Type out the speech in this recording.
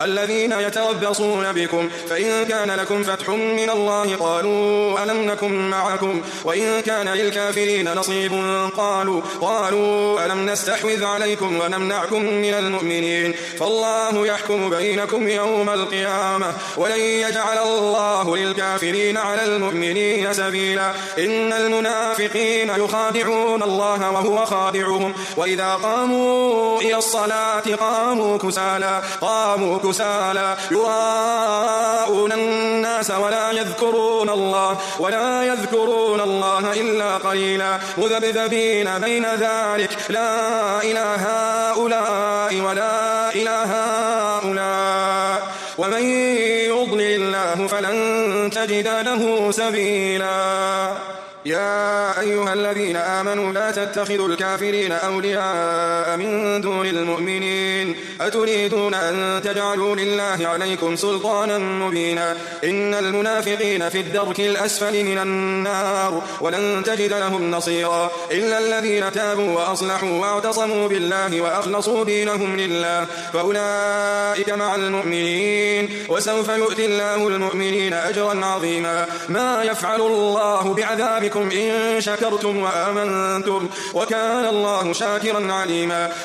الذين يتربصون بكم فإن كان لكم فتح من الله قالوا ألم نكن معكم وإن كان للكافرين نصيب قالوا ألم نستحوذ عليكم ونمنعكم من المؤمنين فالله يحكم بينكم يوم القيامة ولن يجعل الله للكافرين على المؤمنين سبيلا إن المنافقين يخادعون الله وهو خادعهم وإذا قاموا إلى الصلاة قاموا كسالى يراءون الناس ولا يذكرون الله إلا قليلا مذبذبين بين ذلك لا إله هؤلاء ولا إله هؤلاء ومن يضلل الله فلن تجد له سبيلا يا أيها الذين آمنوا لا تتخذوا الكافرين أولياء من دون المؤمنين أتريدون أن تجعلوا لله عليكم سلطانا مبينا إن المنافقين في الدرك الأسفل من النار ولن تجد لهم نصيرا إلا الذين تابوا وأصلحوا واعتصموا بالله وأخلصوا دينهم لله فأولئك مع المؤمنين وسوف يؤتي الله المؤمنين أجرا عظيما ما يفعل الله بعذابكم إن شكرتم وآمنتم وكان الله شاكرا عليما